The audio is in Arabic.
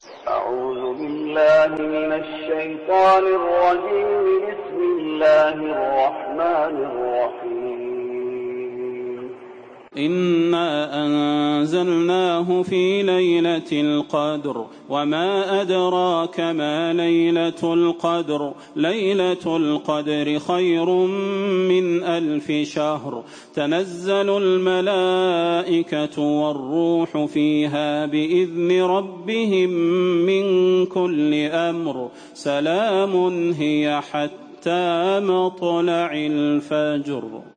أعوذ بالله من الشيطان الرجيم. بسم الله الرحمن الرحيم. إنا أنزلناه في ليلة القدر وما أدراك ما ليلة القدر ليلة القدر خير من 1000 شهر تنزل الملائكة والروح فيها بإذن ربهم من كل أمر سلام هي حتى مطلع الفجر.